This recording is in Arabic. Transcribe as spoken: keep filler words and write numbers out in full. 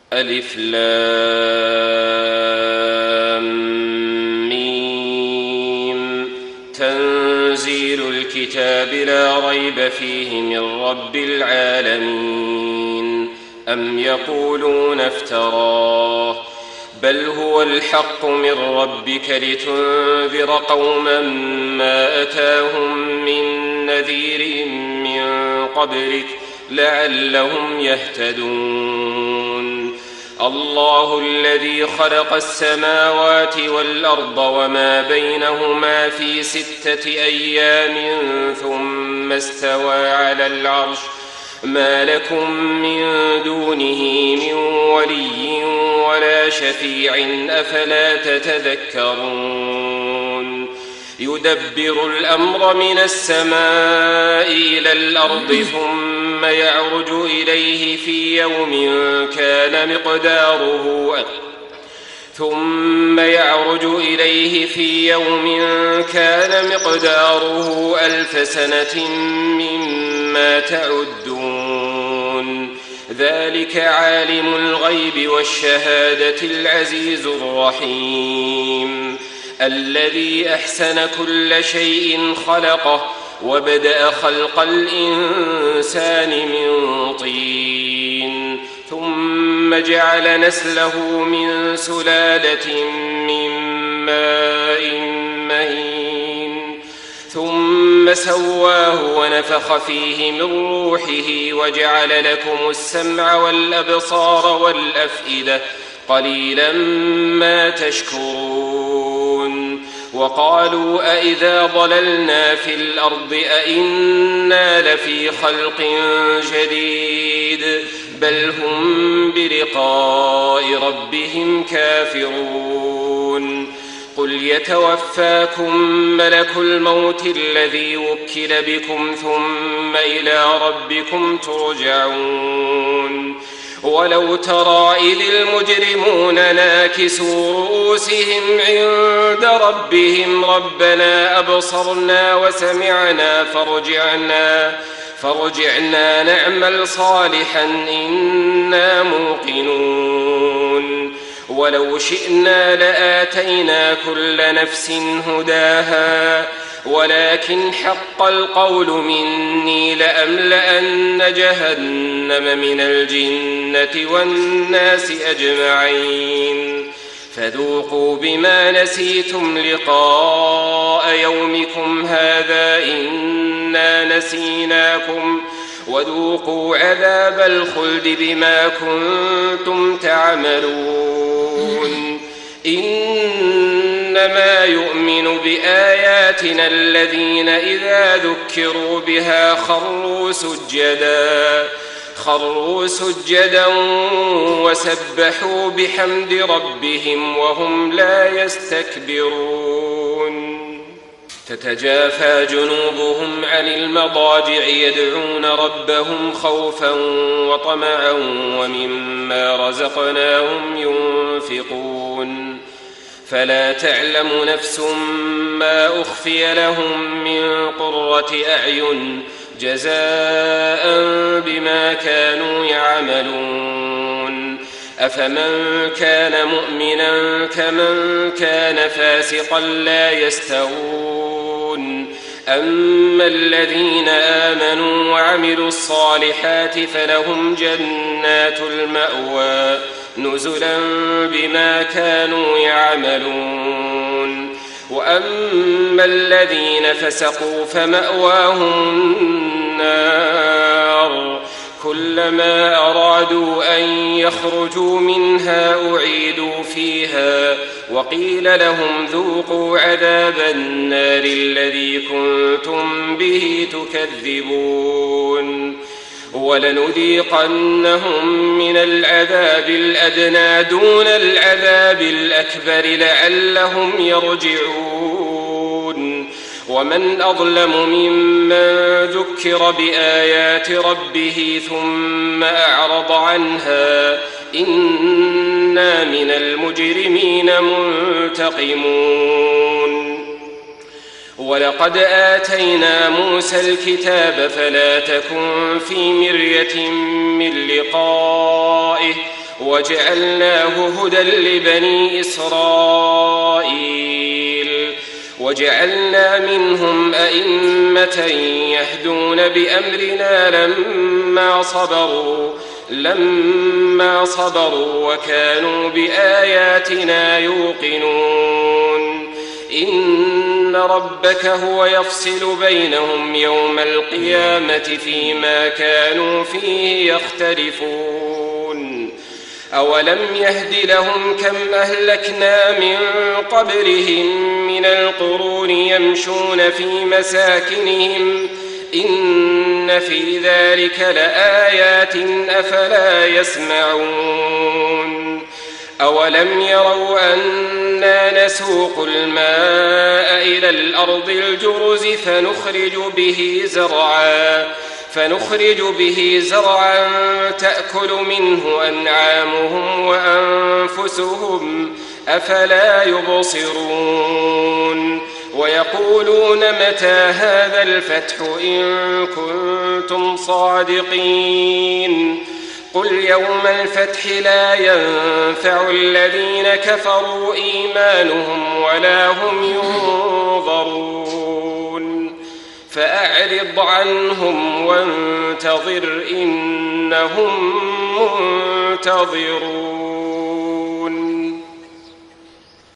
ألف لام ميم. تنزيل الكتاب لا ريب فيه من رب العالمين. أم يقولون افتراه بل هو الحق من ربك لتنذر قوما ما أتاهم من نذير من قبلك لعلهم يهتدون. الله الذي خلق السماوات والأرض وما بينهما في ستة أيام ثم استوى على العرش ما لكم من دونه من ولي ولا شفيع أفلا تتذكرون. يدبر الأمر من السماء إلى الأرض ثم يعرج إليه في يوم كان مقداره ثم يعرج إليه في يوم كان مقداره ألف سنة مما تعدون. ذلك عالم الغيب والشهادة العزيز الرحيم الذي أحسن كل شيء خلقه وبدأ خلق الإنسان من طين ثم جعل نسله من سلالة من ماء مهين ثم سواه ونفخ فيه من روحه وجعل لكم السمع والأبصار والأفئدة قليلا ما تشكرون. وقالوا أئذا ضللنا في الأرض أئنا لفي خلق جديد بل هم بلقاء ربهم كافرون. قل يتوفاكم ملك الموت الذي وكل بكم ثم إلى ربكم ترجعون. ولو ترى إذ المجرمون ناكسوا رؤوسهم عند ربهم ربنا أبصرنا وسمعنا فارجعنا فارجعنا نعمل صالحا إنا موقنون. ولو شئنا لآتينا كل نفس هداها ولكن حق القول مني لأملأن جهنم من الجنة والناس أجمعين. فذوقوا بما نسيتم لقاء يومكم هذا إنا نسيناكم وذوقوا عذاب الخلد بما كنتم تعملون. إنما يؤمن بآياتنا الذين إذا ذكروا بها خروا سجدا خروا سجدا وسبحوا بحمد ربهم وهم لا يستكبرون. تتجافى جنوبهم عن المضاجع يدعون ربهم خوفا وطمعا ومما رزقناهم ينفقون. فلا تعلم نفس ما أخفي لهم من قرة أعين جزاء بما كانوا يعملون. أفمن كان مؤمنا كمن كان فاسقا لا يستوون. أما الذين آمنوا وعملوا الصالحات فلهم جنات المأوى نزلا بما كانوا يعملون. وأما الذين فسقوا فمأواهم النار كلما أرادوا أن يخرجوا منها أعيدوا فيها وقيل لهم ذوقوا عذاب النار الذي كنتم به تكذبون. ولنذيقنهم من العذاب الأدنى دون العذاب الأكبر لعلهم يرجعون. ومن أظلم ممن ذكر بآيات ربه ثم أعرض عنها إنا من المجرمين منتقمون. ولقد آتينا موسى الكتاب فلا تكن في مرية من لقائه وجعلناه هدى لبني إسرائيل وجعلنا منهم أئمة يهدون بأمرنا لما صبروا لما صبروا وكانوا بآياتنا يوقنون إن ربك هو يفصل بينهم يوم القيامة فيما كانوا فيه يختلفون أولم يهد لهم كم أهلكنا من قبلهم من القرون يمشون في مساكنهم إن في ذلك لآيات أفلا يسمعون أولم يروا أنا نسوق الماء إلى الأرض الجرز فنخرج به زرعا فنخرج به زرعا تأكل منه أنعامهم وأنفسهم أفلا يبصرون ويقولون متى هذا الفتح إن كنتم صادقين قل يوم الفتح لا ينفع الذين كفروا إيمانهم ولا هم ينظرون فأعرض عنهم وانتظر إنهم منتظرون.